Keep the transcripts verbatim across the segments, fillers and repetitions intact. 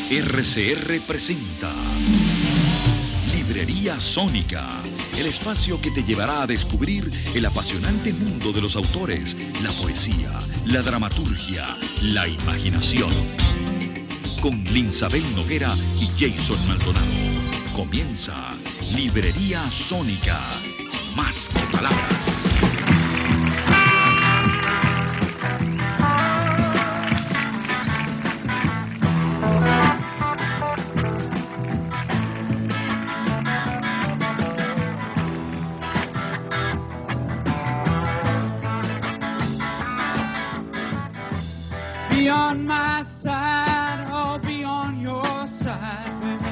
R C R presenta Librería Sónica, el espacio que te llevará a descubrir el apasionante mundo de los autores, la poesía, la dramaturgia, la imaginación. Con Linsabel Noguera y Jason Maldonado. Comienza Librería Sónica, más que palabras. Beyond my side, oh, beyond your side,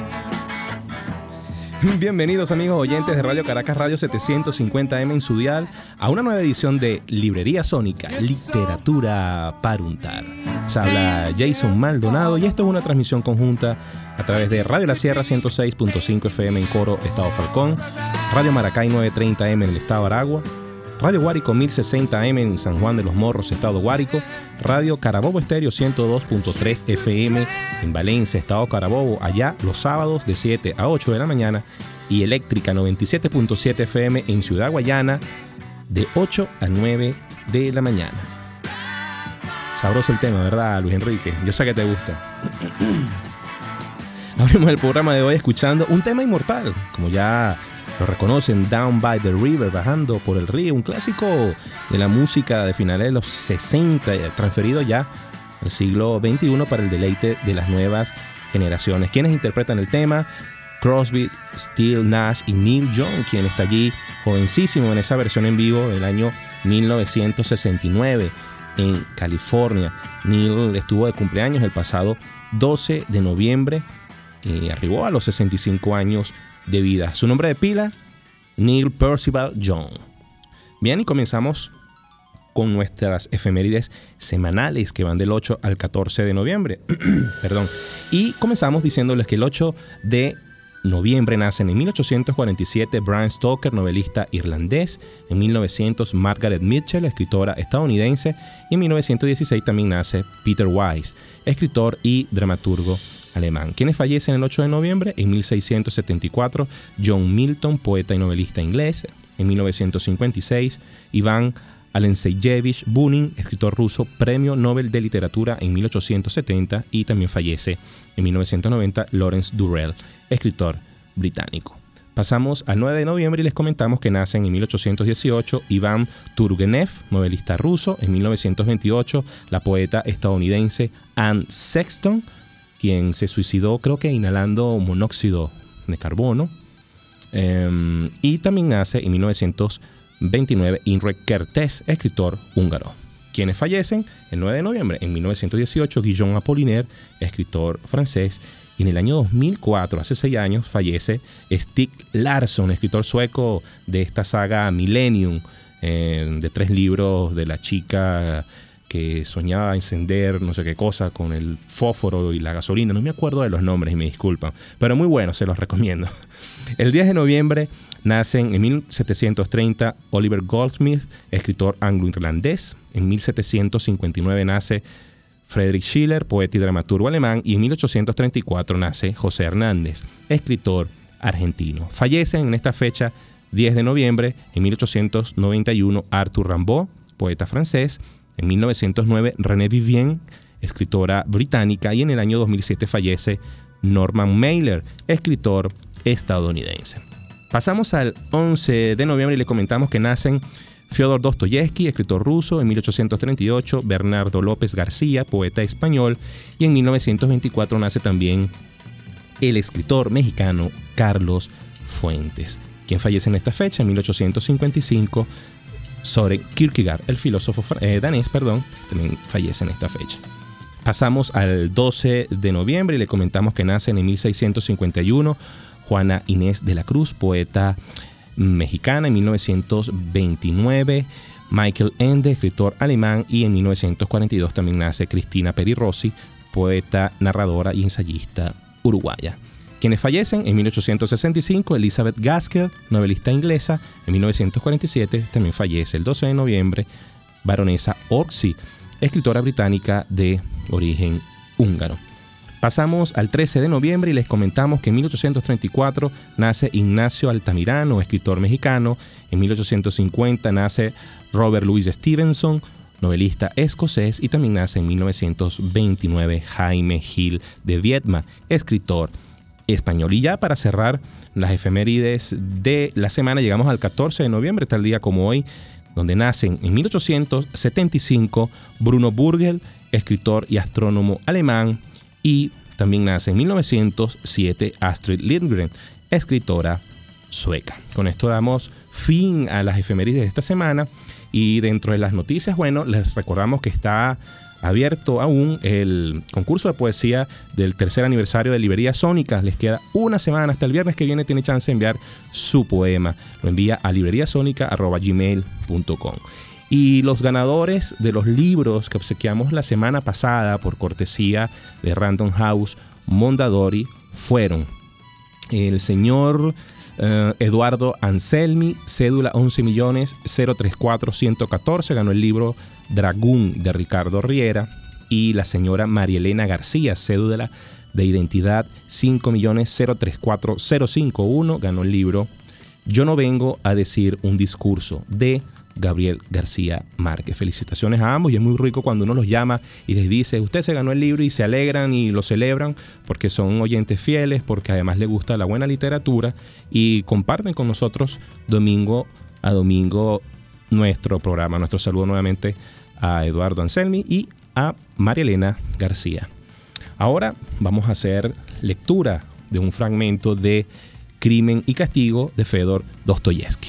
baby. Bienvenidos amigos oyentes de Radio Caracas Radio setecientos cincuenta eme en su dial a una nueva edición de Librería Sónica, literatura para untar. Se habla Jason Maldonado y esto es una transmisión conjunta a través de Radio La Sierra ciento seis punto cinco efe eme en Coro, Estado Falcón, Radio Maracay novecientos treinta eme en el Estado Aragua, Radio Guárico mil sesenta eme en San Juan de los Morros, Estado Guárico, Radio Carabobo Estéreo ciento dos punto tres efe eme en Valencia, Estado Carabobo, allá los sábados de siete a ocho de la mañana, y Eléctrica noventa y siete punto siete efe eme en Ciudad Guayana de ocho a nueve de la mañana. Sabroso el tema, ¿verdad, Luis Enrique? Yo sé que te gusta. Abrimos el programa de hoy escuchando un tema inmortal, como ya lo reconocen, Down by the River, bajando por el río, un clásico de la música de finales de los sesenta, transferido ya al siglo veintiuno para el deleite de las nuevas generaciones. ¿Quiénes interpretan el tema? Crosby, Steele, Nash y Neil Young, quien está allí jovencísimo en esa versión en vivo del año mil novecientos sesenta y nueve en California. Neil estuvo de cumpleaños el pasado doce de noviembre y arribó a los sesenta y cinco años de vida. Su nombre de pila, Neil Percival Young. Bien, y comenzamos con nuestras efemérides semanales que van del ocho al catorce de noviembre. Perdón. Y comenzamos diciéndoles que el ocho de noviembre nacen en mil ochocientos cuarenta y siete Bram Stoker, novelista irlandés. En mil novecientos Margaret Mitchell, escritora estadounidense. Y en mil novecientos dieciséis también nace Peter Weiss, escritor y dramaturgo alemán. ¿Quiénes fallecen el ocho de noviembre? En mil seiscientos setenta y cuatro, John Milton, poeta y novelista inglés. En mil novecientos cincuenta y seis, Iván Alexeyevich Bunin, escritor ruso, premio Nobel de Literatura en mil ochocientos setenta. Y también fallece en mil novecientos noventa Lawrence Durrell, escritor británico. Pasamos al nueve de noviembre y les comentamos que nacen en mil ochocientos dieciocho Iván Turgenev, novelista ruso. En mil novecientos veintiocho, la poeta estadounidense Anne Sexton, quien se suicidó, creo que inhalando monóxido de carbono. Um, y también nace en mil novecientos veintinueve Imre Kertész, escritor húngaro. Quienes fallecen el nueve de noviembre. En mil novecientos dieciocho, Guillaume Apollinaire, escritor francés. Y en el año dos mil cuatro, hace seis años, fallece Stieg Larsson, escritor sueco de esta saga Millennium, eh, de tres libros de la chica que soñaba encender no sé qué cosa con el fósforo y la gasolina. No me acuerdo de los nombres y me disculpan, pero muy bueno, se los recomiendo. El diez de noviembre nacen en mil setecientos treinta Oliver Goldsmith, escritor anglo-irlandés. En mil setecientos cincuenta y nueve nace Friedrich Schiller, poeta y dramaturgo alemán. Y en mil ochocientos treinta y cuatro nace José Hernández, escritor argentino. Fallecen en esta fecha, diez de noviembre, en mil ochocientos noventa y uno Arthur Rimbaud, poeta francés. En mil novecientos nueve, René Vivien, escritora británica. Y en el año dos mil siete fallece Norman Mailer, escritor estadounidense. Pasamos al once de noviembre y le comentamos que nacen Fyodor Dostoyevsky, escritor ruso. En mil ochocientos treinta y ocho, Bernardo López García, poeta español. Y en mil novecientos veinticuatro nace también el escritor mexicano Carlos Fuentes. Quien fallece en esta fecha, en mil ochocientos cincuenta y cinco, Søren Kierkegaard, el filósofo eh, danés, perdón, también fallece en esta fecha. Pasamos al doce de noviembre y le comentamos que nacen en mil seiscientos cincuenta y uno Juana Inés de la Cruz, poeta mexicana. En mil novecientos veintinueve Michael Ende, escritor alemán. Y en mil novecientos cuarenta y dos también nace Cristina Peri Rossi, poeta, narradora y ensayista uruguaya. Quienes fallecen en mil ochocientos sesenta y cinco, Elizabeth Gaskell, novelista inglesa. En mil novecientos cuarenta y siete también fallece el doce de noviembre Baronesa Orczy, escritora británica de origen húngaro. Pasamos al trece de noviembre y les comentamos que en mil ochocientos treinta y cuatro nace Ignacio Altamirano, escritor mexicano. En mil ochocientos cincuenta nace Robert Louis Stevenson, novelista escocés. Y también nace en mil novecientos veintinueve Jaime Gil de Viedma, escritor español. Y ya para cerrar las efemérides de la semana, llegamos al catorce de noviembre, tal día como hoy, donde nacen en mil ochocientos setenta y cinco Bruno Burgel, escritor y astrónomo alemán. Y también nace en mil novecientos siete Astrid Lindgren, escritora sueca. Con esto damos fin a las efemérides de esta semana. Y dentro de las noticias, bueno, les recordamos que está abierto aún el concurso de poesía del tercer aniversario de Librería Sónica. Les queda una semana, hasta el viernes que viene tiene chance de enviar su poema. Lo envía a libreriasonica arroba gmail punto com. Y los ganadores de los libros que obsequiamos la semana pasada por cortesía de Random House Mondadori fueron el señor uh, Eduardo Anselmi, cédula once millones cero treinta y cuatro ciento catorce, ganó el libro Dragún de Ricardo Riera. Y la señora María Elena García, cédula de identidad cinco millones cero treinta y cuatro cero cincuenta y uno, ganó el libro Yo no vengo a decir un discurso de Gabriel García Márquez. Felicitaciones a ambos, y es muy rico cuando uno los llama y les dice usted se ganó el libro, y se alegran y lo celebran porque son oyentes fieles, porque además les gusta la buena literatura y comparten con nosotros domingo a domingo nuestro programa. Nuestro saludo nuevamente a Eduardo Anselmi y a María Elena García. Ahora vamos a hacer lectura de un fragmento de Crimen y Castigo de Fedor Dostoyevsky.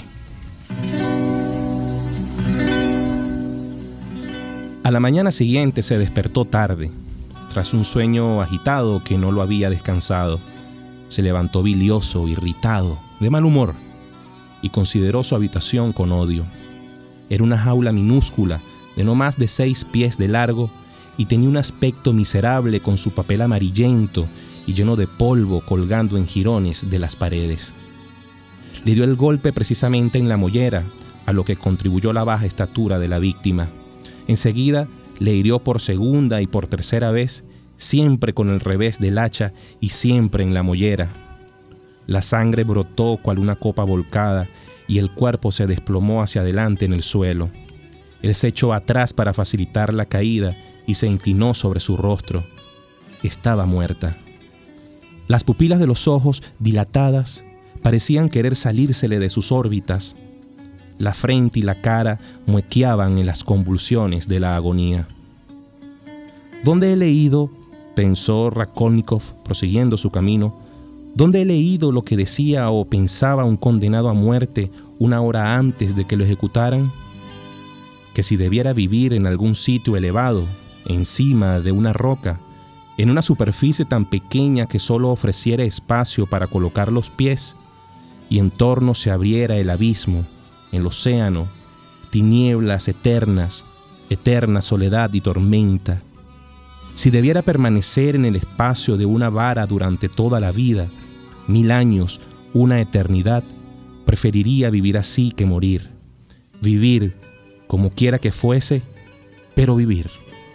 A la mañana siguiente se despertó tarde, tras un sueño agitado que no lo había descansado. Se levantó bilioso, irritado, de mal humor, y consideró su habitación con odio. Era una jaula minúscula, de no más de seis pies de largo, y tenía un aspecto miserable con su papel amarillento y lleno de polvo colgando en jirones de las paredes. Le dio el golpe precisamente en la mollera, a lo que contribuyó la baja estatura de la víctima. Enseguida le hirió por segunda y por tercera vez, siempre con el revés del hacha y siempre en la mollera. La sangre brotó cual una copa volcada y el cuerpo se desplomó hacia adelante en el suelo. Él se echó atrás para facilitar la caída y se inclinó sobre su rostro. Estaba muerta. Las pupilas de los ojos, dilatadas, parecían querer salírsele de sus órbitas. La frente y la cara muequeaban en las convulsiones de la agonía. ¿Dónde he leído?, pensó Raskolnikov, prosiguiendo su camino. ¿Dónde he leído lo que decía o pensaba un condenado a muerte una hora antes de que lo ejecutaran? Que si debiera vivir en algún sitio elevado, encima de una roca, en una superficie tan pequeña que solo ofreciera espacio para colocar los pies, y en torno se abriera el abismo, el océano, tinieblas eternas, eterna soledad y tormenta. Si debiera permanecer en el espacio de una vara durante toda la vida, mil años, una eternidad, preferiría vivir así que morir. Vivir como quiera que fuese, pero vivir.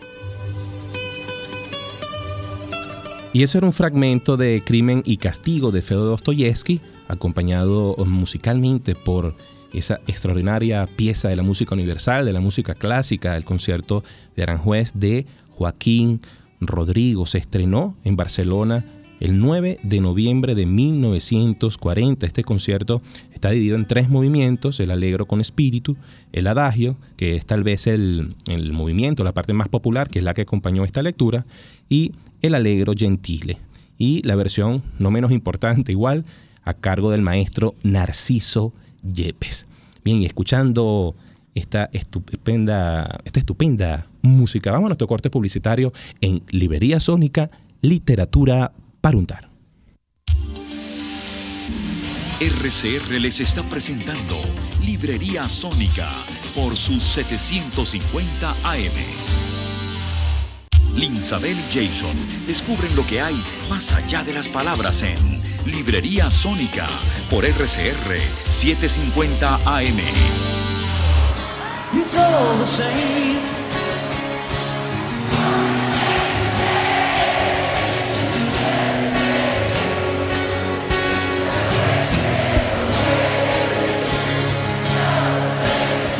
Y eso era un fragmento de Crimen y Castigo de Fedor Dostoyevsky, acompañado musicalmente por esa extraordinaria pieza de la música universal, de la música clásica, el concierto de Aranjuez de Joaquín Rodrigo. Se estrenó en Barcelona el nueve de noviembre de mil novecientos cuarenta. Este concierto está dividido en tres movimientos: el Allegro con espíritu, el Adagio, que es tal vez el, el movimiento, la parte más popular, que es la que acompañó esta lectura, y el Allegro gentile. Y la versión no menos importante, igual, a cargo del maestro Narciso Yepes. Bien, y escuchando esta estupenda, esta estupenda música, vamos a nuestro corte publicitario en Librería Sónica, literatura para untar. R C R les está presentando Librería Sónica por sus setecientos cincuenta A M. Linsabel y Jason descubren lo que hay más allá de las palabras en Librería Sónica por R C R setecientos cincuenta A M. It's all the same.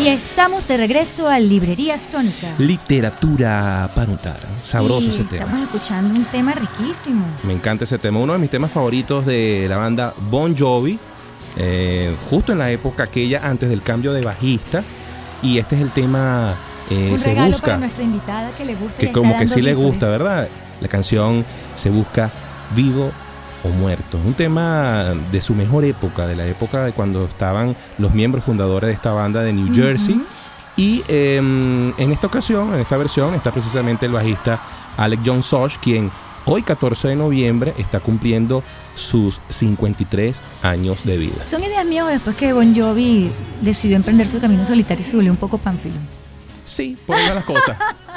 estamos de regreso a Librería Sónica. Literatura para untar. Sabroso y ese tema. Estamos escuchando un tema riquísimo. Me encanta ese tema. Uno de mis temas favoritos de la banda Bon Jovi. Eh, justo en la época aquella antes del cambio de bajista. Y este es el tema eh, un Se regalo Busca. para nuestra invitada que le gusta. Que como que sí le gusta, ¿verdad? La canción Se Busca Vivo o Muerto. Un tema de su mejor época, de la época de cuando estaban los miembros fundadores de esta banda de New Jersey. Uh-huh. Y eh, en esta ocasión, en esta versión, está precisamente el bajista Alec John Sosh, quien hoy, catorce de noviembre, está cumpliendo sus cincuenta y tres años de vida. ¿Son ideas mías o después que Bon Jovi decidió emprender su camino solitario y se volvió un poco pánfilo? Sí, por eso las cosas.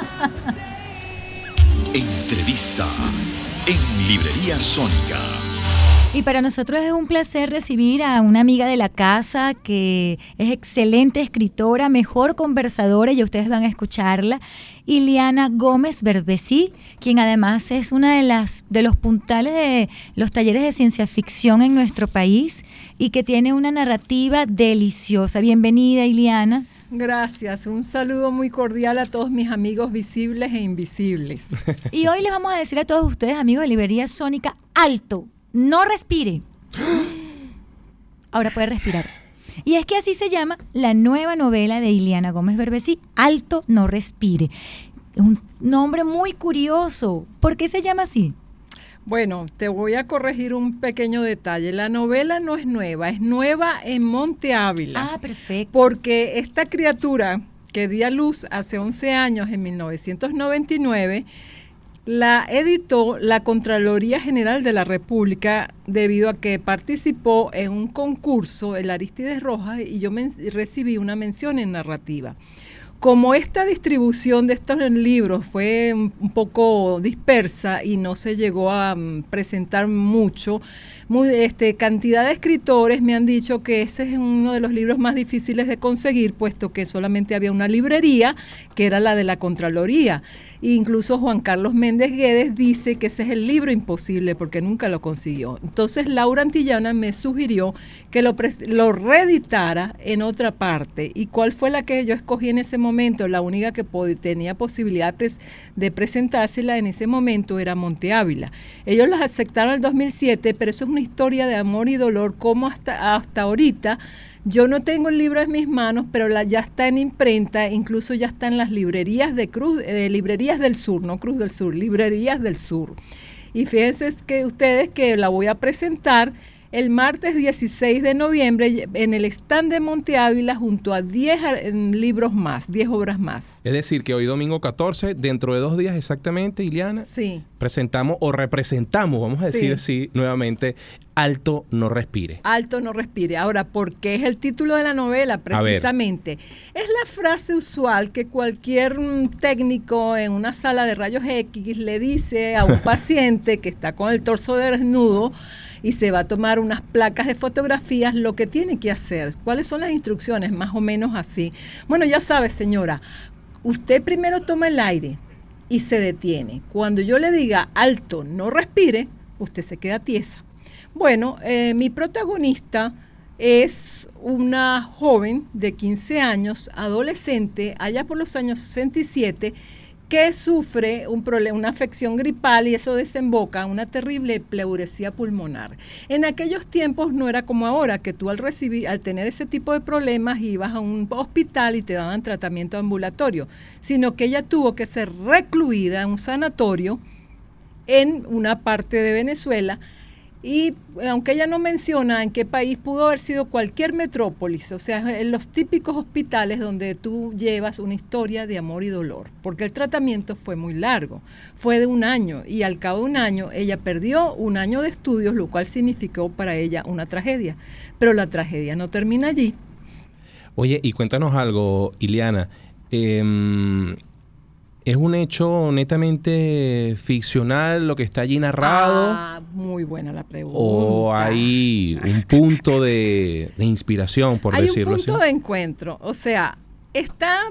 Entrevista en Librería Sónica. Y para nosotros es un placer recibir a una amiga de la casa que es excelente escritora, mejor conversadora, y ustedes van a escucharla, Ileana Gómez Berbesí, quien además es una de las de los puntales de los talleres de ciencia ficción en nuestro país y que tiene una narrativa deliciosa. Bienvenida, Ileana. Gracias, un saludo muy cordial a todos mis amigos visibles e invisibles. Y hoy les vamos a decir a todos ustedes, amigos de Librería Sónica, alto, no respire. Ahora puede respirar. Y es que así se llama la nueva novela de Ileana Gómez Berbesí, Alto, no respire. Un nombre muy curioso. ¿Por qué se llama así? Bueno, te voy a corregir un pequeño detalle. La novela no es nueva, es nueva en Monte Ávila. Ah, perfecto. Porque esta criatura que di a luz hace once años, en mil novecientos noventa y nueve, la editó la Contraloría General de la República debido a que participó en un concurso, el Aristides Rojas, y yo men- recibí una mención en narrativa. Como esta distribución de estos libros fue un poco dispersa y no se llegó a um, presentar mucho, muy, este, cantidad de escritores me han dicho que ese es uno de los libros más difíciles de conseguir, puesto que solamente había una librería, que era la de la Contraloría. E incluso Juan Carlos Méndez Guedes dice que ese es el libro imposible porque nunca lo consiguió. Entonces Laura Antillana me sugirió que lo, lo reeditara en otra parte. ¿Y cuál fue la que yo escogí en ese momento? La única que tenía posibilidad de, de presentársela en ese momento era Monte Ávila. Ellos las aceptaron en el dos mil siete, pero eso es una historia de amor y dolor, como hasta, hasta ahorita. Yo no tengo el libro en mis manos, pero la, ya está en imprenta, incluso ya está en las librerías de Cruz, eh, librerías del Sur, no Cruz del Sur, librerías del Sur. Y fíjense que ustedes que la voy a presentar el martes dieciséis de noviembre en el stand de Monte Ávila junto a diez libros más, diez obras más. Es decir, que hoy domingo catorce, dentro de dos días exactamente, Ileana, sí, presentamos o representamos, vamos a decir así, sí, nuevamente, Alto, no respire. Alto, no respire. Ahora, ¿por qué es el título de la novela? Precisamente, es la frase usual que cualquier técnico en una sala de rayos X le dice a un paciente que está con el torso desnudo y se va a tomar unas placas de fotografías, lo que tiene que hacer. ¿Cuáles son las instrucciones? Más o menos así. Bueno, ya sabe, señora, usted primero toma el aire y se detiene. Cuando yo le diga alto, no respire, usted se queda tiesa. Bueno, eh, mi protagonista es una joven de quince años, adolescente, allá por los años sesenta y siete, que sufre un problema, una afección gripal, y eso desemboca en una terrible pleuresía pulmonar. En aquellos tiempos no era como ahora, que tú al recibir, al tener ese tipo de problemas ibas a un hospital y te daban tratamiento ambulatorio, sino que ella tuvo que ser recluida en un sanatorio en una parte de Venezuela. Y aunque ella no menciona en qué país, pudo haber sido cualquier metrópolis, o sea, en los típicos hospitales donde tú llevas una historia de amor y dolor, porque el tratamiento fue muy largo, fue de un año, y al cabo de un año ella perdió un año de estudios, lo cual significó para ella una tragedia, pero la tragedia no termina allí. Oye, y cuéntanos algo, Ileana, eh, ¿es un hecho netamente ficcional lo que está allí narrado? Ah, muy buena la pregunta. ¿O hay un punto de, de inspiración, por hay decirlo así? Hay un punto así de encuentro. O sea, está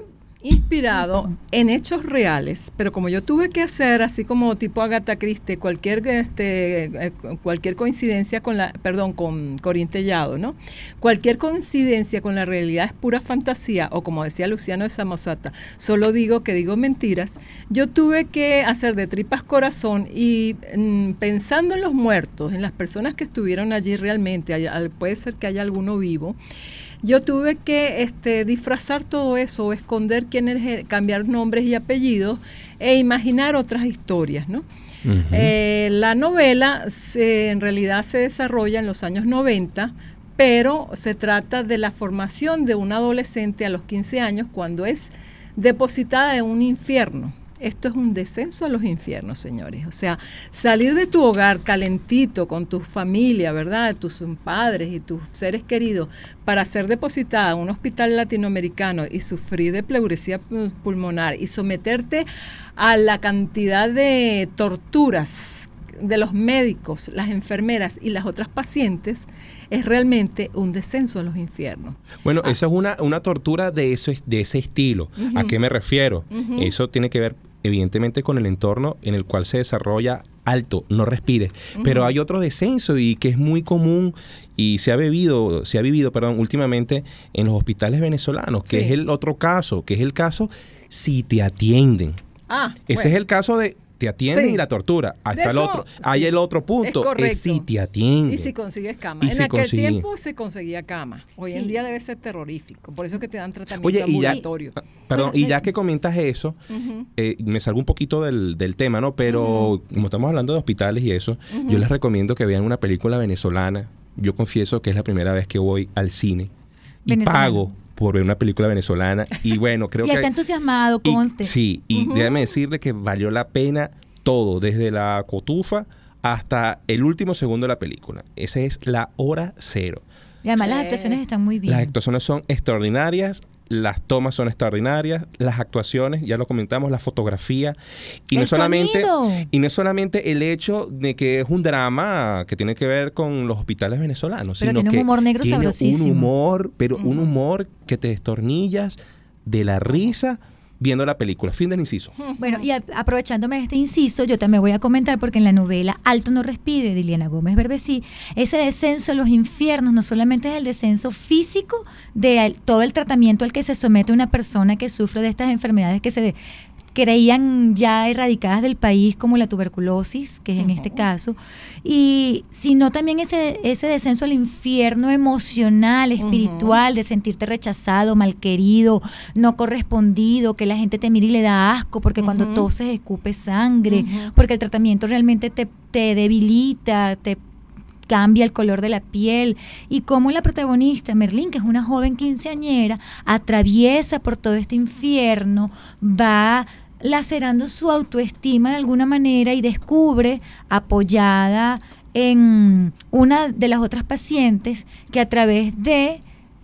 inspirado en hechos reales, pero como yo tuve que hacer, así como tipo Agatha Christie, cualquier este eh, cualquier coincidencia con la, perdón, con Corín Tellado, ¿no? Cualquier coincidencia con la realidad es pura fantasía, o como decía Luciano de Samosata, solo digo que digo mentiras. Yo tuve que hacer de tripas corazón y mm, pensando en los muertos, en las personas que estuvieron allí realmente, hay, puede ser que haya alguno vivo. Yo tuve que este, disfrazar todo eso, o esconder quiénes, cambiar nombres y apellidos e imaginar otras historias, ¿no? Uh-huh. Eh, la novela se, en realidad se desarrolla en los años noventa, pero se trata de la formación de una adolescente a los quince años cuando es depositada en un infierno. Esto es un descenso a los infiernos, señores. O sea, salir de tu hogar calentito con tu familia, ¿verdad? Tus padres y tus seres queridos, para ser depositada en un hospital latinoamericano y sufrir de pleuresía pulmonar y someterte a la cantidad de torturas de los médicos, las enfermeras y las otras pacientes, es realmente un descenso a los infiernos. Bueno, ah. eso es una, una tortura de, eso, de ese estilo. Uh-huh. ¿A qué me refiero? Uh-huh. Eso tiene que ver evidentemente con el entorno en el cual se desarrolla. Alto, no respire. Uh-huh. Pero hay otro descenso y que es muy común y se ha vivido, se ha vivido, perdón, últimamente en los hospitales venezolanos, que sí. es el otro caso, que es el caso si te atienden. Ah, Ese bueno. es el caso de te atienden sí. y la tortura. Ahí está el otro. Sí. Hay el otro punto. Es, es si te atienden. Y si consigues cama. Y en si aquel consigue. tiempo se conseguía cama. Hoy sí. en día debe ser terrorífico. Por eso que te dan tratamiento Oye, ambulatorio. Y ya, perdón, y ya que comentas eso, uh-huh. eh, me salgo un poquito del, del tema, ¿no? Pero uh-huh. como estamos hablando de hospitales y eso, uh-huh. yo les recomiendo que vean una película venezolana. Yo confieso que es la primera vez que voy al cine y pago por ver una película venezolana. Y bueno, creo y que... Y está entusiasmado, conste. Y, sí, y uh-huh. déjame decirle que valió la pena todo, desde la cotufa hasta el último segundo de la película. Esa es la hora cero. Y además sí. las actuaciones están muy bien. Las actuaciones son extraordinarias, las tomas son extraordinarias, las actuaciones, ya lo comentamos, la fotografía. Y no solamente, y no solamente el hecho de que es un drama que tiene que ver con los hospitales venezolanos, pero sino tiene que un humor negro tiene sabrosísimo. un humor, pero uh-huh. un humor que te destornillas de la risa viendo la película. Fin del inciso. Bueno, y a, aprovechándome de este inciso, yo también voy a comentar, porque en la novela Alto no respire de Ileana Gómez Berbesí, ese descenso a los infiernos no solamente es el descenso físico de el, todo el tratamiento al que se somete una persona que sufre de estas enfermedades que se de, creían ya erradicadas del país, como la tuberculosis, que es en uh-huh. este caso, y sino también ese, ese descenso al infierno emocional, espiritual, uh-huh. de sentirte rechazado, malquerido, no correspondido, que la gente te mira y le da asco, porque uh-huh. cuando toses escupe sangre, uh-huh. porque el tratamiento realmente te, te debilita, te cambia el color de la piel, y cómo la protagonista, Merlín, que es una joven quinceañera, atraviesa por todo este infierno, va lacerando su autoestima de alguna manera y descubre, apoyada en una de las otras pacientes, que a través de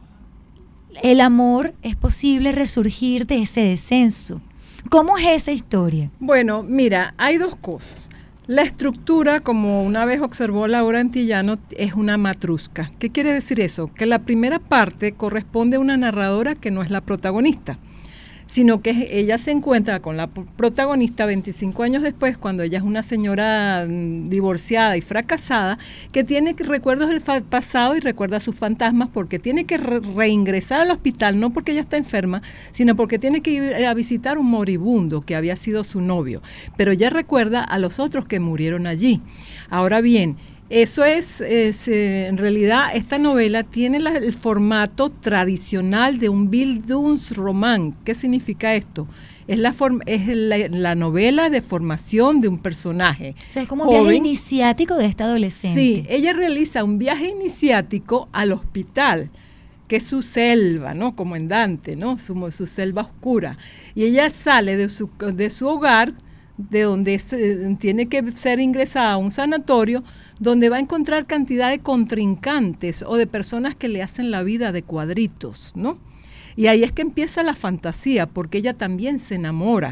el amor es posible resurgir de ese descenso. ¿Cómo es esa historia? Bueno, mira, hay dos cosas. La estructura, como una vez observó Laura Antillano, es una matrusca. ¿Qué quiere decir eso? Que la primera parte corresponde a una narradora que no es la protagonista, sino que ella se encuentra con la protagonista veinticinco años después, cuando ella es una señora divorciada y fracasada, que tiene recuerdos del pasado y recuerda sus fantasmas, porque tiene que re reingresar al hospital, no porque ella está enferma, sino porque tiene que ir a visitar un moribundo que había sido su novio, pero ella recuerda a los otros que murieron allí. Ahora bien, eso es, es eh, en realidad esta novela tiene la, el formato tradicional de un Bildungsroman. ¿Qué significa esto? Es la, form, es la, la novela de formación de un personaje. O sea, es como un viaje iniciático de esta adolescente. Sí, ella realiza un viaje iniciático al hospital, que es su selva, ¿no? Como en Dante, ¿no? Su, su selva oscura. Y ella sale de su, de su hogar, de donde se, tiene que ser ingresada a un sanatorio, donde va a encontrar cantidad de contrincantes o de personas que le hacen la vida de cuadritos, ¿no? Y ahí es que empieza la fantasía, porque ella también se enamora.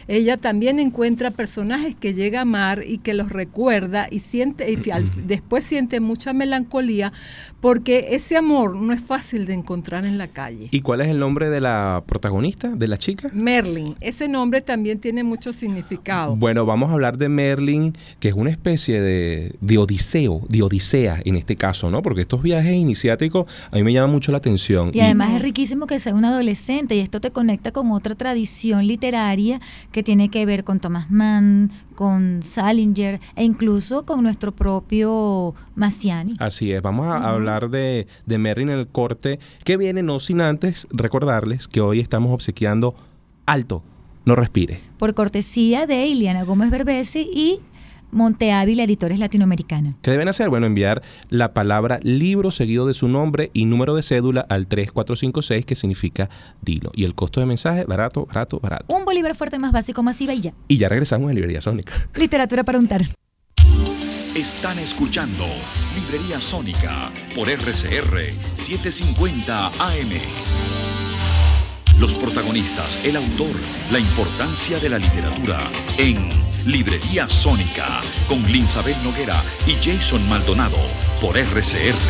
ella también encuentra personajes que llega a amar y que los recuerda y siente y al, después siente mucha melancolía porque ese amor no es fácil de encontrar en la calle. ¿Y cuál es el nombre de la protagonista, de la chica? Merlin. Ese nombre también tiene mucho significado. Bueno, vamos a hablar de Merlin, que es una especie de, de odiseo, de odisea en este caso, ¿no? Porque estos viajes iniciáticos a mí me llaman mucho la atención. Y, y además es riquísimo que sea un adolescente y esto te conecta con otra tradición literaria que tiene que ver con Thomas Mann, con Salinger e incluso con nuestro propio Massiani. Así es, vamos a uh-huh. hablar de, de Merlin en el corte que viene, no sin antes recordarles que hoy estamos obsequiando Alto, no respire. Por cortesía de Ileana Gómez Berbesi y Monte Ávila Editores Latinoamericana. ¿Qué deben hacer? Bueno, enviar la palabra libro seguido de su nombre y número de cédula al tres cuatro cinco seis, que significa dilo. Y el costo de mensaje, barato, barato, barato. Un bolívar fuerte más básico, masiva y ya. Y ya regresamos en Librería Sónica. Literatura para untar. Están escuchando Librería Sónica por R C R setecientos cincuenta A M. Los protagonistas, el autor, la importancia de la literatura en Librería Sónica con Linsabel Noguera y Jason Maldonado por R C R.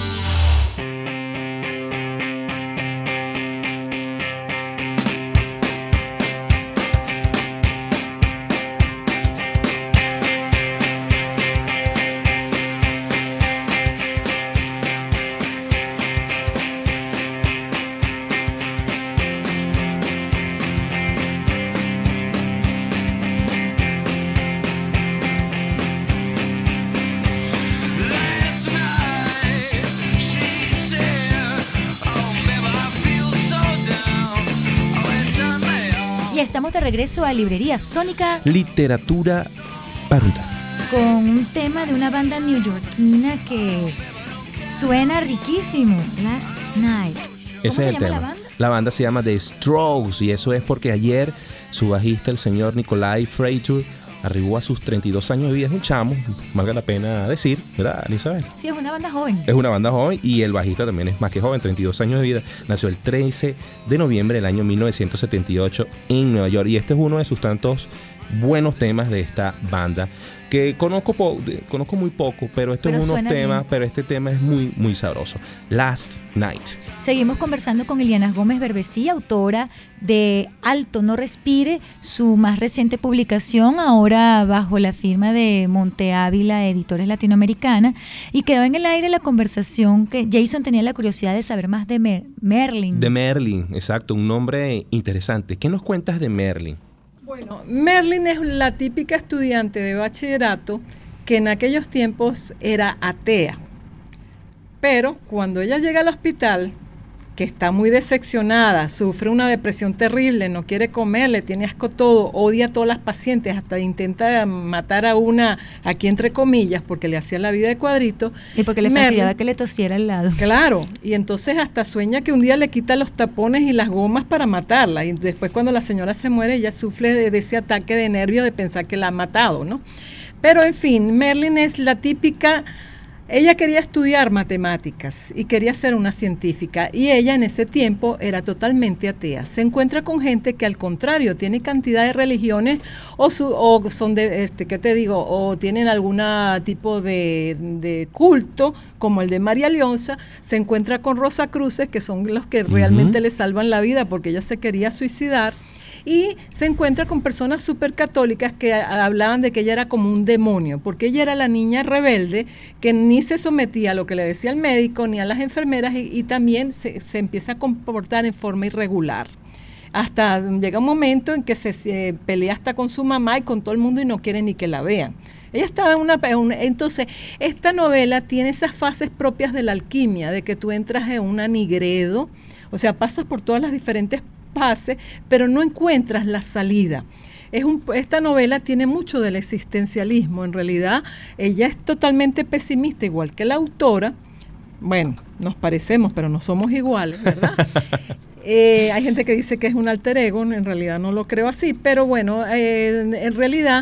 Estamos de regreso a Librería Sónica. Literatura para untar. Con un tema de una banda neoyorquina que suena riquísimo. Last Night. ¿Cómo Ese se es el llama tema. la banda? La banda se llama The Strokes y eso es porque ayer su bajista, el señor Nikolai Freitur, arribó a sus treinta y dos años de vida. Es un chamo, valga la pena decir, ¿verdad, Elizabeth? Sí, es una banda joven. Es una banda joven y el bajista también es más que joven, treinta y dos años de vida. Nació el trece de noviembre del año mil novecientos setenta y ocho en Nueva York. Y este es uno de sus tantos buenos temas de esta banda que conozco po- conozco muy poco, pero estos Pero es unos suena temas, bien. pero este tema es muy, muy sabroso. Last Night. Seguimos conversando con Ileana Gómez Berbesi, autora de Alto, no respire, su más reciente publicación, ahora bajo la firma de Monte Ávila Editores Latinoamericana, y quedó en el aire la conversación que Jason tenía la curiosidad de saber más de Mer- Merlin. De Merlin, exacto, un nombre interesante. ¿Qué nos cuentas de Merlin? Bueno, Merlin es la típica estudiante de bachillerato que en aquellos tiempos era atea. Pero cuando ella llega al hospital, que está muy decepcionada, sufre una depresión terrible, no quiere comer, le tiene asco todo, odia a todas las pacientes, hasta intenta matar a una, aquí entre comillas, porque le hacía la vida de cuadrito. Y porque le Merlin- fastidiaba que le tosiera al lado. Claro, y entonces hasta sueña que un día le quita los tapones y las gomas para matarla, y después cuando la señora se muere, ella sufre de, de ese ataque de nervio de pensar que la ha matado, ¿no? Pero en fin, Merlin es la típica. Ella quería estudiar matemáticas y quería ser una científica y ella en ese tiempo era totalmente atea. Se encuentra con gente que al contrario tiene cantidad de religiones o, su, o son de, este, ¿qué te digo? O tienen algún tipo de, de culto como el de María Leonza. Se encuentra con Rosa Cruces, que son los que realmente uh-huh. le salvan la vida porque ella se quería suicidar. Y se encuentra con personas súper católicas que a, hablaban de que ella era como un demonio, porque ella era la niña rebelde que ni se sometía a lo que le decía el médico ni a las enfermeras y, y también se, se empieza a comportar en forma irregular. Hasta llega un momento en que se, se pelea hasta con su mamá y con todo el mundo y no quiere ni que la vean. Ella estaba en una, en una... Entonces, esta novela tiene esas fases propias de la alquimia, de que tú entras en un anigredo, o sea, pasas por todas las diferentes pase, pero no encuentras la salida. Es un, esta novela tiene mucho del existencialismo. En realidad, ella es totalmente pesimista, igual que la autora. Bueno, nos parecemos, pero no somos iguales, ¿verdad? eh, hay gente que dice que es un alter ego, en realidad no lo creo así, pero bueno, eh, en realidad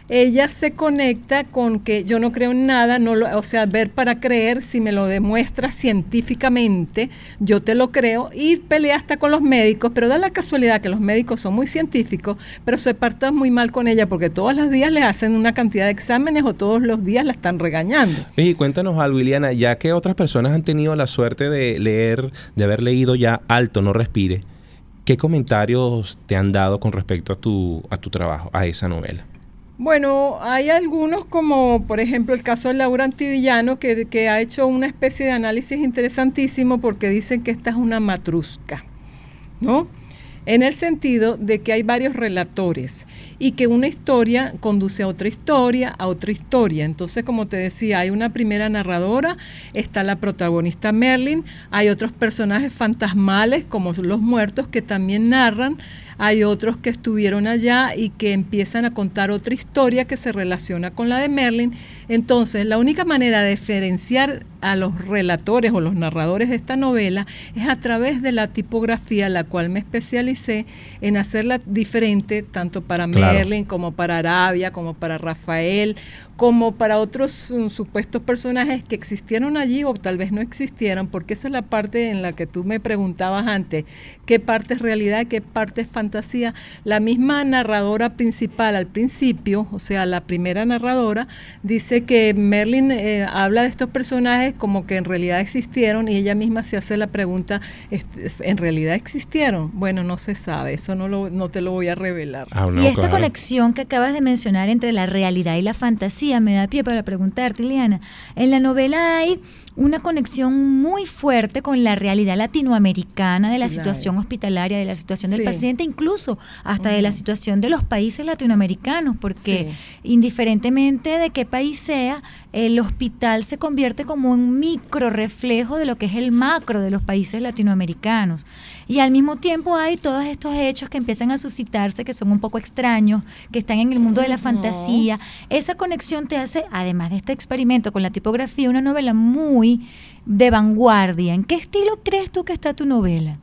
ella se conecta con que yo no creo en nada, no lo, o sea, ver para creer, si me lo demuestras científicamente, yo te lo creo, y pelea hasta con los médicos, pero da la casualidad que los médicos son muy científicos, pero se partan muy mal con ella porque todos los días le hacen una cantidad de exámenes o todos los días la están regañando. Y cuéntanos algo, Iliana, ya que otras personas han tenido la suerte de leer, de haber leído ya Alto, no respire, ¿qué comentarios te han dado con respecto a tu, a tu trabajo, a esa novela? Bueno, hay algunos como por ejemplo el caso de Laura Antillano que, que ha hecho una especie de análisis interesantísimo porque dicen que esta es una matrusca, ¿no? En el sentido de que hay varios relatores y que una historia conduce a otra historia, a otra historia. Entonces, como te decía, hay una primera narradora, está la protagonista Merlin, hay otros personajes fantasmales como los muertos que también narran, hay otros que estuvieron allá y que empiezan a contar otra historia que se relaciona con la de Merlin. Entonces, la única manera de diferenciar a los relatores o los narradores de esta novela es a través de la tipografía, la cual me especialicé en hacerla diferente tanto para claro. Merlin como para Arabia, como para Rafael, como para otros um, supuestos personajes que existieron allí o tal vez no existieran, porque esa es la parte en la que tú me preguntabas antes, qué parte es realidad, qué parte es fantasía. La misma narradora principal al principio, o sea, la primera narradora, dice que Merlin eh, habla de estos personajes como que en realidad existieron, y ella misma se hace la pregunta, ¿en realidad existieron? Bueno, no se sabe, eso no, lo, no te lo voy a revelar. Ah, no, y esta claro. conexión que acabas de mencionar entre la realidad y la fantasía me da pie para preguntarte, Iliana, en la novela hay una conexión muy fuerte con la realidad latinoamericana de la sí, situación la hospitalaria, de la situación del sí. paciente, incluso hasta uh-huh. de la situación de los países latinoamericanos, porque sí. indiferentemente de qué país sea, el hospital se convierte como un micro reflejo de lo que es el macro de los países latinoamericanos. Y al mismo tiempo hay todos estos hechos que empiezan a suscitarse, que son un poco extraños, que están en el mundo de la fantasía. Esa conexión te hace, además de este experimento con la tipografía, una novela muy de vanguardia. ¿En qué estilo crees tú que está tu novela?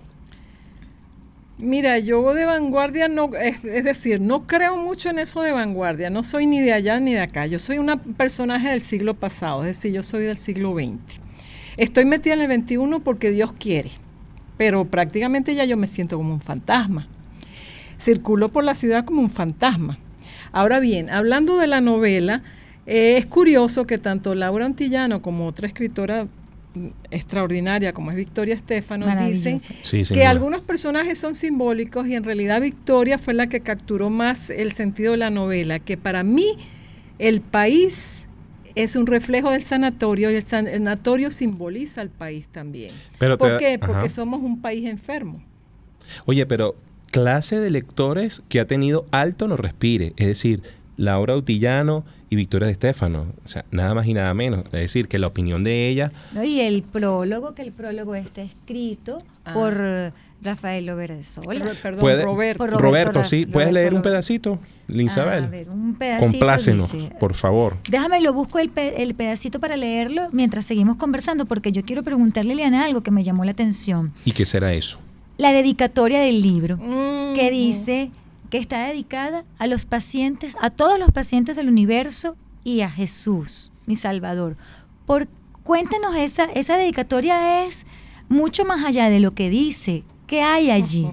Mira, yo de vanguardia no, es, es decir, no creo mucho en eso de vanguardia, no soy ni de allá ni de acá, yo soy una personaje del siglo pasado, es decir, yo soy del siglo veinte. Estoy metida en el veintiuno porque Dios quiere, pero prácticamente ya yo me siento como un fantasma, circulo por la ciudad como un fantasma. Ahora bien, hablando de la novela, eh, es curioso que tanto Laura Antillano como otra escritora extraordinaria como es Victoria Stefano dicen sí, que duda. algunos personajes son simbólicos y en realidad Victoria fue la que capturó más el sentido de la novela, que para mí el país es un reflejo del sanatorio y el sanatorio simboliza al país también. Pero ¿Por te, qué? Ajá. Porque somos un país enfermo. Oye, pero clase de lectores que ha tenido Alto no respire, es decir, Laura Antillano y Victoria de Stefano, o sea, nada más y nada menos, es decir, que la opinión de ella... No, y el prólogo, que el prólogo está escrito ah. por Rafael Loverdesola. Perdón, ¿Puede, Roberto. Por Roberto, Roberto, sí, ¿puedes Roberto, leer un pedacito, Linsabel? A ver, un pedacito. Complácenos, dice, por favor. Déjame, lo busco el, pe el pedacito para leerlo mientras seguimos conversando, porque yo quiero preguntarle a Liliana algo que me llamó la atención. ¿Y qué será eso? La dedicatoria del libro, mm. que dice... que está dedicada a los pacientes, a todos los pacientes del universo y a Jesús, mi Salvador. Por, cuéntenos, esa, esa dedicatoria es mucho más allá de lo que dice. ¿Qué hay allí?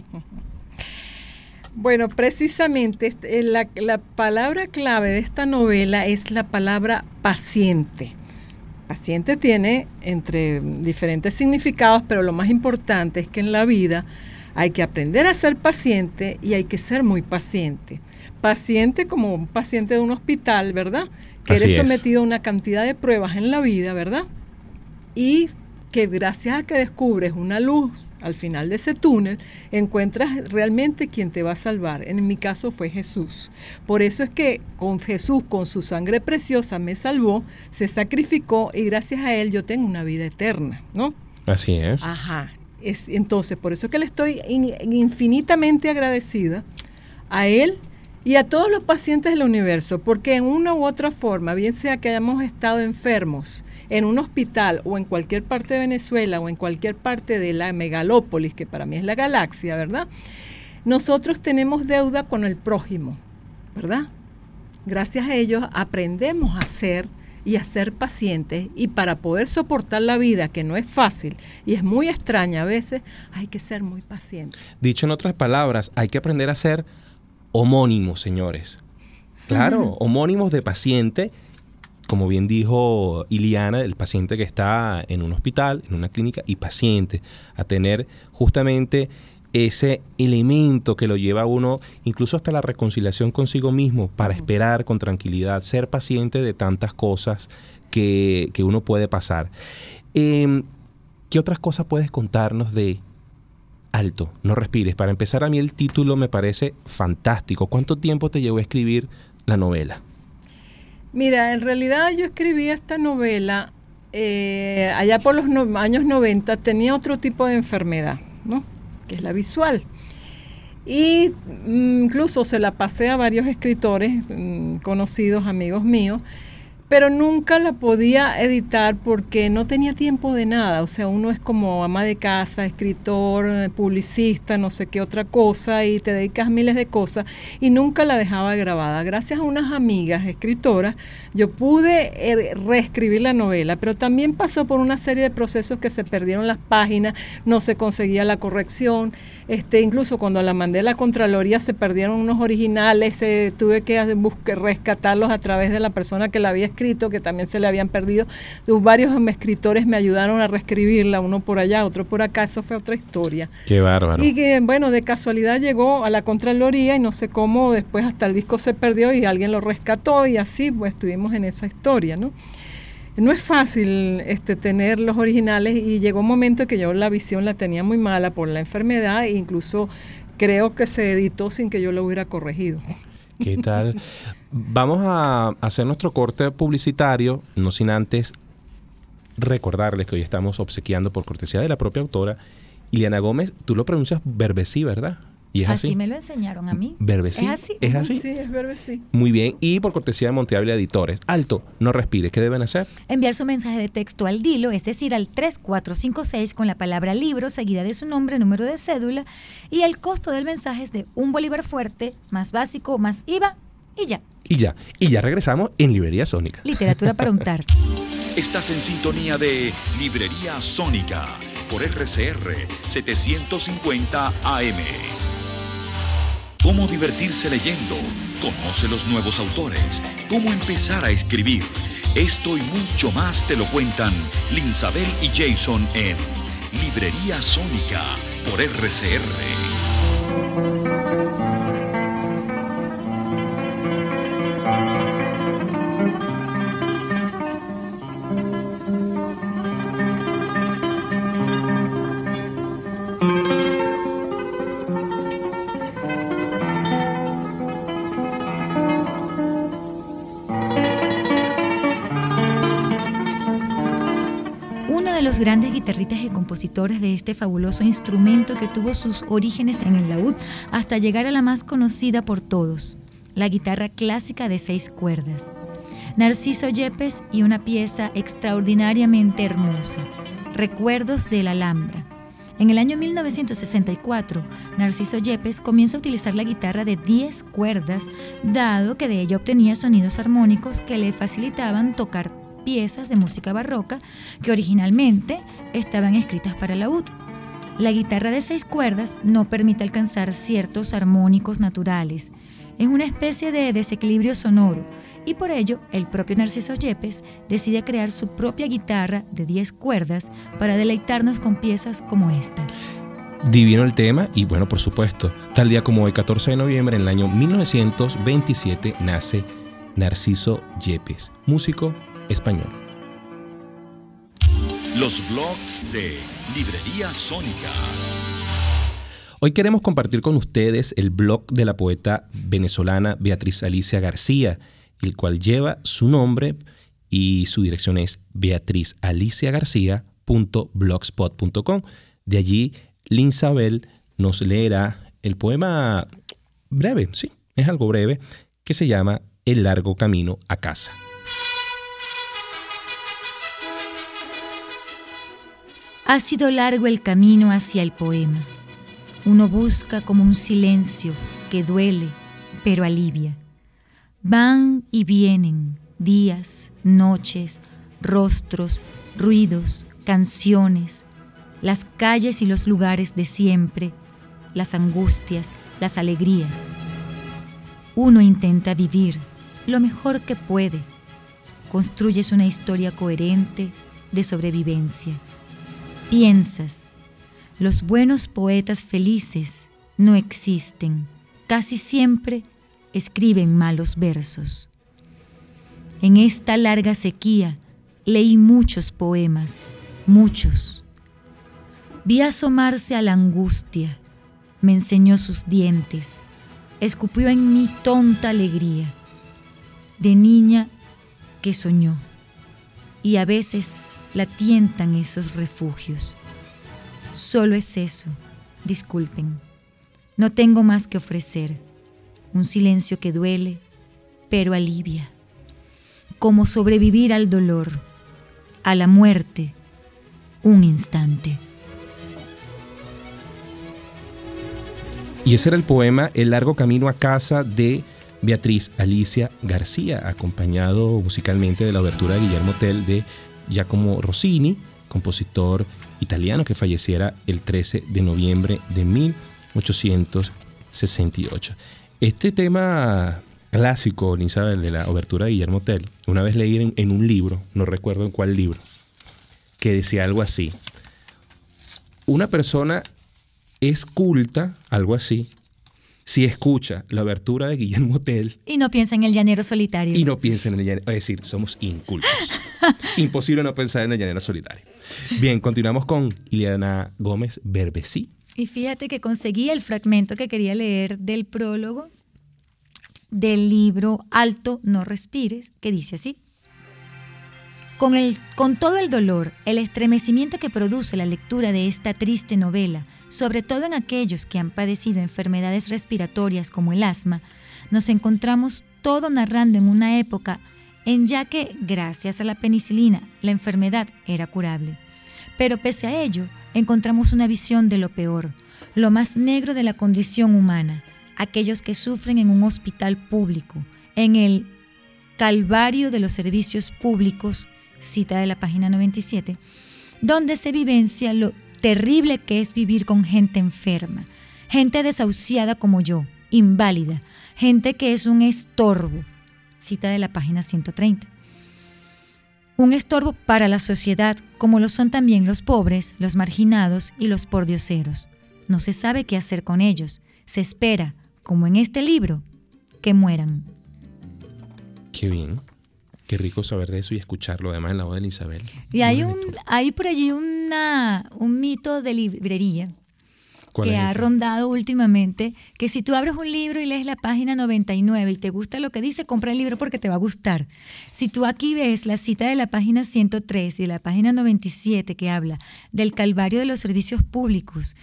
Bueno, precisamente la, la palabra clave de esta novela es la palabra paciente. Paciente tiene entre diferentes significados, pero lo más importante es que en la vida hay que aprender a ser paciente y hay que ser muy paciente. Paciente como un paciente de un hospital, ¿verdad? Que eres sometido a una cantidad de pruebas en la vida, ¿verdad? Y que gracias a que descubres una luz al final de ese túnel, encuentras realmente quien te va a salvar. En mi caso fue Jesús. Por eso es que con Jesús, con su sangre preciosa, me salvó, se sacrificó y gracias a él yo tengo una vida eterna, ¿no? Así es. Ajá. Es, entonces, por eso es que le estoy in, infinitamente agradecida a él y a todos los pacientes del universo, porque en una u otra forma, bien sea que hayamos estado enfermos en un hospital o en cualquier parte de Venezuela o en cualquier parte de la megalópolis, que para mí es la galaxia, ¿verdad? Nosotros tenemos deuda con el prójimo, ¿verdad? gracias a ellos aprendemos a ser y a ser pacientes, y para poder soportar la vida, que no es fácil y es muy extraña a veces, hay que ser muy paciente. Dicho en otras palabras, hay que aprender a ser homónimos, señores. Claro, uh-huh. homónimos de paciente, como bien dijo Iliana, el paciente que está en un hospital, en una clínica, y paciente, a tener justamente ese elemento que lo lleva a uno incluso hasta la reconciliación consigo mismo, para esperar con tranquilidad, ser paciente de tantas cosas que, que uno puede pasar. Eh, ¿Qué otras cosas puedes contarnos de Alto, no respires? Para empezar, a mí el título me parece fantástico. ¿Cuánto tiempo te llevó a escribir la novela? Mira, en realidad yo escribí esta novela eh, allá por los no, años noventa, tenía otro tipo de enfermedad, ¿no?, que es la visual. Y mm, incluso se la pasé a varios escritores mm, conocidos, amigos míos, pero nunca la podía editar porque no tenía tiempo de nada. O sea, uno es como ama de casa, escritor, publicista, no sé qué otra cosa, y te dedicas a miles de cosas, y nunca la dejaba grabada. Gracias a unas amigas escritoras, yo pude eh, reescribir la novela, pero también pasó por una serie de procesos que se perdieron las páginas, no se conseguía la corrección, este, incluso cuando la mandé a la Contraloría se perdieron unos originales, eh, tuve que buscar, rescatarlos a través de la persona que la había escrito, que también se le habían perdido. Varios escritores me ayudaron a reescribirla, uno por allá, otro por acá. Eso fue otra historia. Qué bárbaro. Y que, bueno, de casualidad llegó a la Contraloría y no sé cómo después hasta el disco se perdió y alguien lo rescató, y así pues estuvimos en esa historia, ¿no? No es fácil este, tener los originales, y llegó un momento que yo la visión la tenía muy mala por la enfermedad, e incluso creo que se editó sin que yo lo hubiera corregido. ¿Qué tal? Vamos a hacer nuestro corte publicitario, no sin antes recordarles que hoy estamos obsequiando, por cortesía de la propia autora, Iliana Gómez. Tú lo pronuncias Berbesí, ¿verdad? ¿Y es así? Así me lo enseñaron a mí. ¿Berbesí? ¿Es así? ¿Es así? Sí, es Berbesí. Muy bien. Y por cortesía de Monteable Editores. Alto, no respires. ¿Qué deben hacer? Enviar su mensaje de texto al Dilo, es decir, al tres cuatro cinco seis, con la palabra libro, seguida de su nombre, número de cédula, y el costo del mensaje es de un bolívar fuerte, más básico, más I V A, y ya. Y ya. Y ya regresamos en Librería Sónica. Literatura para untar. Estás en sintonía de Librería Sónica por R C R setecientos cincuenta A M. Cómo divertirse leyendo, conoce los nuevos autores, cómo empezar a escribir. Esto y mucho más te lo cuentan Linsabel y Jason en Librería Sónica por R C R. Los grandes guitarristas y compositores de este fabuloso instrumento que tuvo sus orígenes en el laúd hasta llegar a la más conocida por todos, la guitarra clásica de seis cuerdas. Narciso Yepes y una pieza extraordinariamente hermosa, Recuerdos de la Alhambra. En el año mil novecientos sesenta y cuatro, Narciso Yepes comienza a utilizar la guitarra de diez cuerdas, dado que de ella obtenía sonidos armónicos que le facilitaban tocar piezas de música barroca que originalmente estaban escritas para laúd. La guitarra de seis cuerdas no permite alcanzar ciertos armónicos naturales. Es una especie de desequilibrio sonoro, y por ello el propio Narciso Yepes decide crear su propia guitarra de diez cuerdas para deleitarnos con piezas como esta. Divino el tema, y bueno, por supuesto, tal día como hoy, catorce de noviembre, en el año mil novecientos veintisiete, nace Narciso Yepes, músico español. Los blogs de Librería Sónica. Hoy queremos compartir con ustedes el blog de la poeta venezolana Beatriz Alicia García, el cual lleva su nombre y su dirección es beatriz alicia garcía punto blogspot punto com. De allí, Linsabel nos leerá el poema breve, sí, es algo breve, que se llama El largo camino a casa. Ha sido largo el camino hacia el poema. Uno busca como un silencio que duele, pero alivia. Van y vienen días, noches, rostros, ruidos, canciones, las calles y los lugares de siempre, las angustias, las alegrías. Uno intenta vivir lo mejor que puede. Construyes una historia coherente de sobrevivencia. Piensas, los buenos poetas felices no existen. Casi siempre escriben malos versos. En esta larga sequía leí muchos poemas, muchos. Vi asomarse a la angustia, me enseñó sus dientes, escupió en mí tonta alegría, de niña que soñó, y a veces la tientan esos refugios. Solo es eso, disculpen, no tengo más que ofrecer, un silencio que duele, pero alivia, como sobrevivir al dolor, a la muerte, un instante. Y ese era el poema El largo camino a casa de Beatriz Alicia García, acompañado musicalmente de la obertura de Guillermo Tell de Giacomo Rossini, compositor italiano que falleciera el trece de noviembre de mil ochocientos sesenta y ocho. Este tema clásico, Isabel, de la obertura de Guillermo Tell, una vez leí en, en un libro, no recuerdo en cuál libro, que decía algo así: una persona es culta, algo así, si escucha la obertura de Guillermo Tell y no piensa en el llanero solitario. Y no piensa en el llanero, es decir, somos incultos. Imposible no pensar en el llanero solitario. Bien, continuamos con Ileana Gómez Berbesí. Y fíjate que conseguí el fragmento que quería leer del prólogo del libro Alto, no respires, que dice así: Con, el, con todo el dolor, el estremecimiento que produce la lectura de esta triste novela, sobre todo en aquellos que han padecido enfermedades respiratorias como el asma, nos encontramos todo narrando en una época en ya que, gracias a la penicilina, la enfermedad era curable. Pero pese a ello, encontramos una visión de lo peor, lo más negro de la condición humana, aquellos que sufren en un hospital público, en el calvario de los servicios públicos, cita de la página noventa y siete, donde se vivencia lo terrible que es vivir con gente enferma, gente desahuciada como yo, inválida, gente que es un estorbo, cita de la página ciento treinta. Un estorbo para la sociedad, como lo son también los pobres, los marginados y los pordioseros. No se sabe qué hacer con ellos. Se espera, como en este libro, que mueran. Qué bien. Qué rico saber de eso y escucharlo, además en la voz de Isabel. Y hay, un, hay por allí una, un mito de librería que ha rondado últimamente, que si tú abres un libro y lees la página noventa y nueve y te gusta lo que dice, compra el libro porque te va a gustar. Si tú aquí ves la cita de la página ciento tres y la página noventa y siete que habla del calvario de los servicios públicos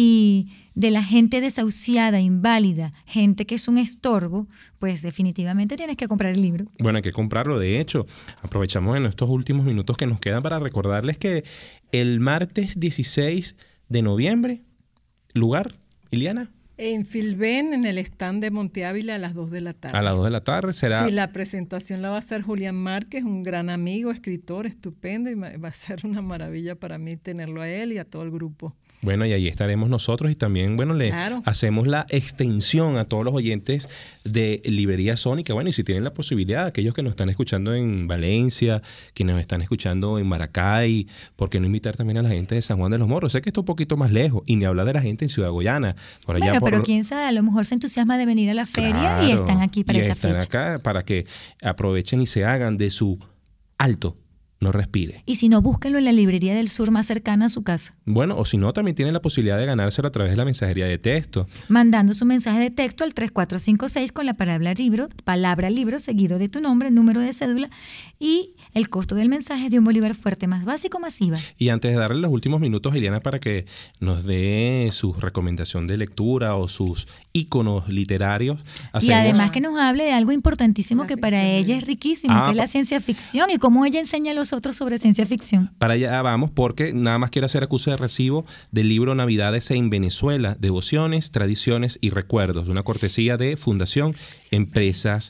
y de la gente desahuciada, inválida, gente que es un estorbo, pues definitivamente tienes que comprar el libro. Bueno, hay que comprarlo. De hecho, aprovechamos en estos últimos minutos que nos quedan para recordarles que el martes dieciséis de noviembre, lugar, Ileana. En Filben, en el stand de Monte Ávila a las dos de la tarde. A las dos de la tarde será. Sí, la presentación la va a hacer Julián Márquez, un gran amigo, escritor, estupendo, y va a ser una maravilla para mí tenerlo a él y a todo el grupo. Bueno, y ahí estaremos nosotros y también, bueno, le claro. hacemos la extensión a todos los oyentes de Librería Sónica. Bueno, y si tienen la posibilidad, aquellos que nos están escuchando en Valencia, quienes nos están escuchando en Maracay, ¿por qué no invitar también a la gente de San Juan de los Morros? Sé que está un poquito más lejos, y ni hablar de la gente en Ciudad Guayana. Por allá bueno, por... pero quién sabe, a lo mejor se entusiasma de venir a la feria claro, y están aquí para y esa están fecha. Acá para que aprovechen y se hagan de su alto. No respire. Y si no, búsquenlo en la librería del sur más cercana a su casa. Bueno, o si no, también tienen la posibilidad de ganárselo a través de la mensajería de texto. Mandando su mensaje de texto al tres cuatro cinco seis con la palabra libro, palabra libro seguido de tu nombre, número de cédula y el costo del mensaje de un bolívar fuerte más básico masiva. Y antes de darle los últimos minutos a Ileana para que nos dé su recomendación de lectura o sus íconos literarios. Hacemos... Y además que nos hable de algo importantísimo la que para ella es riquísimo, ah, que es la ciencia ficción y cómo ella enseña a los otros sobre ciencia ficción. Para allá vamos, porque nada más quiero hacer acuse de recibo del libro Navidades en Venezuela, Devociones, Tradiciones y Recuerdos, una cortesía de Fundación Empresas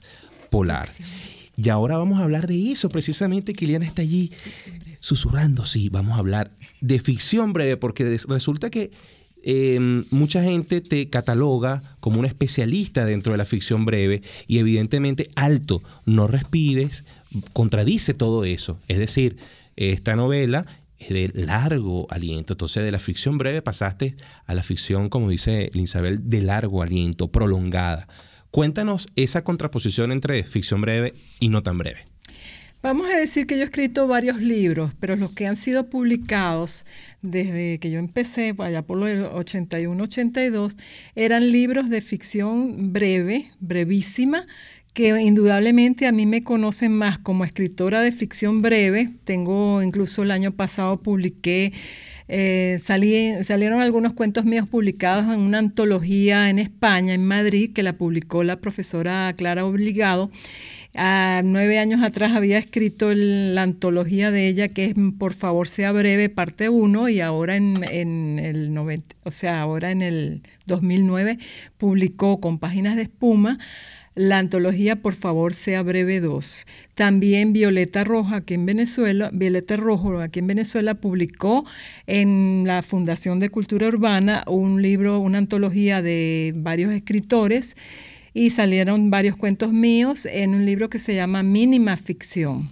polar. Y ahora vamos a hablar de eso, precisamente que Ileana está allí susurrando. Sí, vamos a hablar de ficción breve, porque resulta que eh, mucha gente te cataloga como un especialista dentro de la ficción breve y evidentemente alto, no respires, contradice todo eso. Es decir, esta novela es de largo aliento. Entonces, de la ficción breve pasaste a la ficción, como dice Linsabel, de largo aliento, prolongada. Cuéntanos esa contraposición entre ficción breve y no tan breve. Vamos a decir que yo he escrito varios libros, pero los que han sido publicados desde que yo empecé, allá por los ochenta y uno, ochenta y dos, eran libros de ficción breve, brevísima, que indudablemente a mí me conocen más como escritora de ficción breve. Tengo, incluso el año pasado publiqué, eh, salí, salieron algunos cuentos míos publicados en una antología en España, en Madrid, que la publicó la profesora Clara Obligado. Uh, nueve años atrás había escrito el, la antología de ella, que es Por favor sea breve, parte uno, y ahora en, en el noventa, o sea, ahora en el dos mil nueve publicó Con páginas de espuma la antología Por favor sea breve dos. También Violeta Rojo aquí en Venezuela, Violeta Rojo aquí en Venezuela publicó en la Fundación de Cultura Urbana un libro, una antología de varios escritores, y salieron varios cuentos míos en un libro que se llama Mínima Ficción.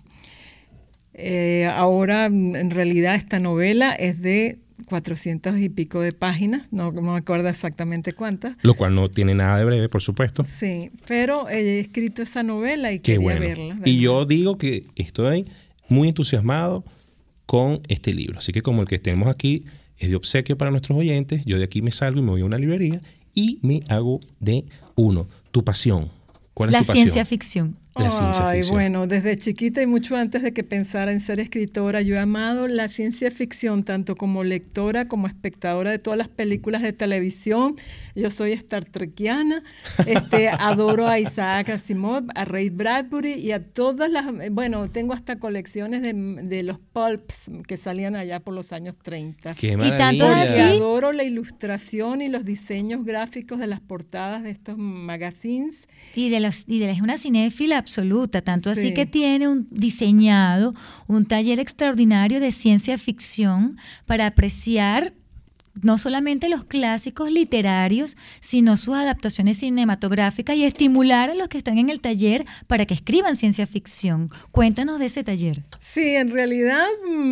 Eh, ahora, en realidad, esta novela es de cuatrocientas y pico de páginas, no, no me acuerdo exactamente cuántas. Lo cual no tiene nada de breve, por supuesto. Sí, pero he escrito esa novela y Qué quería bueno. verla. Y yo digo que estoy muy entusiasmado con este libro. Así que como el que tenemos aquí es de obsequio para nuestros oyentes, yo de aquí me salgo y me voy a una librería y me hago de uno. Tu pasión. ¿Cuál es La tu pasión? ciencia ficción. La ciencia Ay, ficción. bueno, desde chiquita y mucho antes de que pensara en ser escritora, yo he amado la ciencia ficción, tanto como lectora como espectadora de todas las películas de televisión. Yo soy Star Trekiana, este, adoro a Isaac Asimov, a Ray Bradbury y a todas las, bueno, tengo hasta colecciones de, de los pulps que salían allá por los años treinta. Qué Y tanto maravilla. es Y así. adoro la ilustración y los diseños gráficos de las portadas de estos magazines. Y de los y de es una cinéfila absoluta, tanto así Sí. que tiene un diseñado un taller extraordinario de ciencia ficción para apreciar no solamente los clásicos literarios, sino sus adaptaciones cinematográficas y estimular a los que están en el taller para que escriban ciencia ficción. Cuéntanos de ese taller. Sí, en realidad, mm,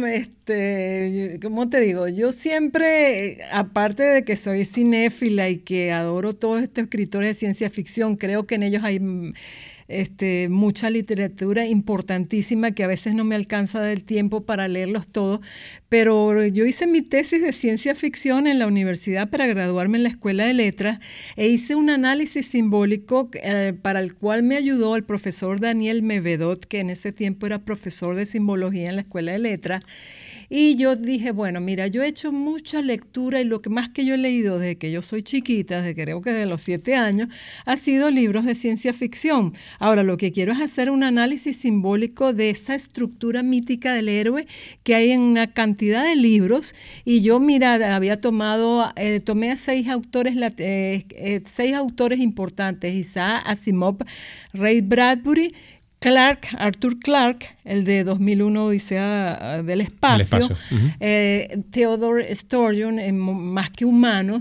este, ¿cómo te digo? Yo siempre, aparte de que soy cinéfila y que adoro todos estos escritores de ciencia ficción, creo que en ellos hay mm, este, mucha literatura importantísima que a veces no me alcanza del tiempo para leerlos todos, pero yo hice mi tesis de ciencia ficción en la universidad para graduarme en la Escuela de Letras e hice un análisis simbólico eh, para el cual me ayudó el profesor Daniel Mevedot, que en ese tiempo era profesor de simbología en la Escuela de Letras. Y yo dije, bueno, mira, yo he hecho mucha lectura y lo que más que yo he leído desde que yo soy chiquita, desde creo que de los siete años, ha sido libros de ciencia ficción. Ahora, lo que quiero es hacer un análisis simbólico de esa estructura mítica del héroe que hay en una cantidad de libros. Y yo, mira, había tomado, eh, tomé a seis autores, eh, eh, seis autores importantes, Isaac Asimov, Ray Bradbury, Clarke, Arthur Clarke, el de dos mil uno, Odisea del Espacio, El espacio. Uh-huh. eh, Theodore Sturgeon, en Más que Humanos,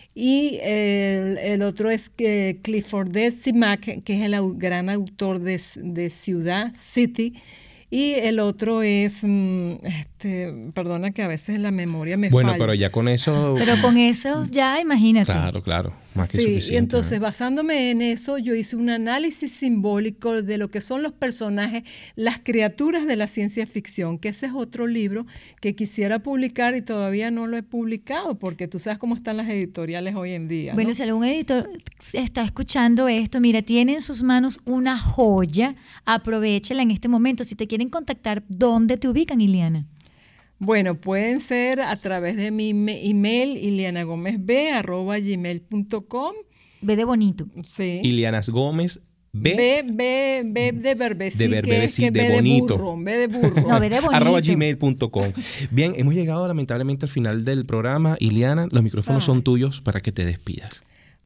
y el, el otro es que Clifford D. Simak, que es el au- gran autor de, de Ciudad, City, y el otro es, mm, este, perdona que a veces la memoria me Bueno, falla. pero ya con eso... Pero con eso ya imagínate. Claro, claro. Más que Sí, suficiente. y entonces ¿no? basándome en eso, yo hice un análisis simbólico de lo que son los personajes, las criaturas de la ciencia ficción, que ese es otro libro que quisiera publicar y todavía no lo he publicado, porque tú sabes cómo están las editoriales hoy en día, ¿no? Bueno, si algún editor está escuchando esto, mira, tiene en sus manos una joya, aprovechala en este momento. Si te quieren contactar, ¿dónde te ubican, Ileana? Bueno, pueden ser a través de mi me- email, ilianagomezb arroba gmail punto com. Ve de bonito. Sí. Ilianas Gómez B. B, B, B de Berbeci, De que Berbeci, es que de B de bonito. burro, B de burro. No, ve de bonito. arroba gmail punto com. Bien, hemos llegado lamentablemente al final del programa. Iliana, los micrófonos Ay. son tuyos para que te despidas.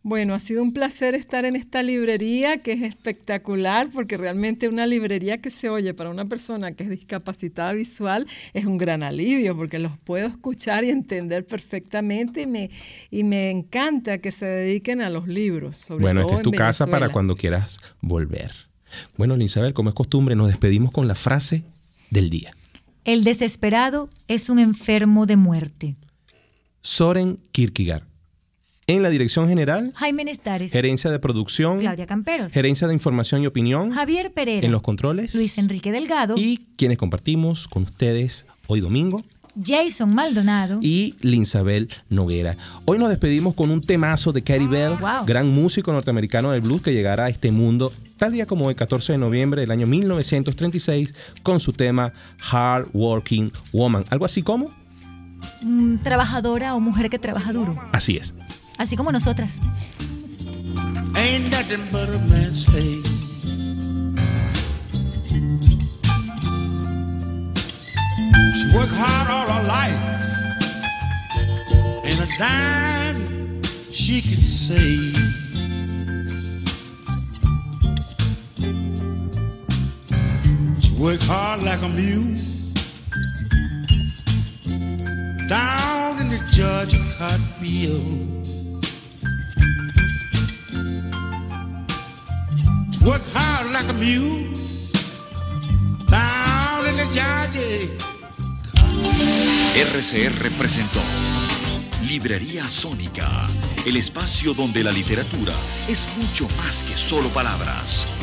Bueno, ha sido un placer estar en esta librería que es espectacular porque realmente una librería que se oye para una persona que es discapacitada visual es un gran alivio porque los puedo escuchar y entender perfectamente y me, y me encanta que se dediquen a los libros, sobre bueno, todo esta es tu en casa Venezuela. para cuando quieras volver. Bueno, Lisabel, como es costumbre, nos despedimos con la frase del día. El desesperado es un enfermo de muerte. Soren Kierkegaard. En la dirección general, Jaime Nestares. gerencia de producción, Claudia Camperos. gerencia de información y opinión, Javier Pereira. en los controles, Luis Enrique Delgado. y quienes compartimos con ustedes hoy domingo, Jason Maldonado. y Linsabel Noguera. Hoy nos despedimos con un temazo de Katy Bell, Wow. gran músico norteamericano del blues que llegará a este mundo tal día como el catorce de noviembre del año mil novecientos treinta y seis con su tema Hard Working Woman. Algo así como, Mm, trabajadora o mujer que trabaja duro. así es. Así como nosotras. Ain't nothing but a man's slave. She worked hard all her life, and a dime she can save. She worked hard like a mule down in the Georgia cotton field. Work hard like a mule down in the Georgia. R C R presentó Librería Sónica, el espacio donde la literatura es mucho más que solo palabras.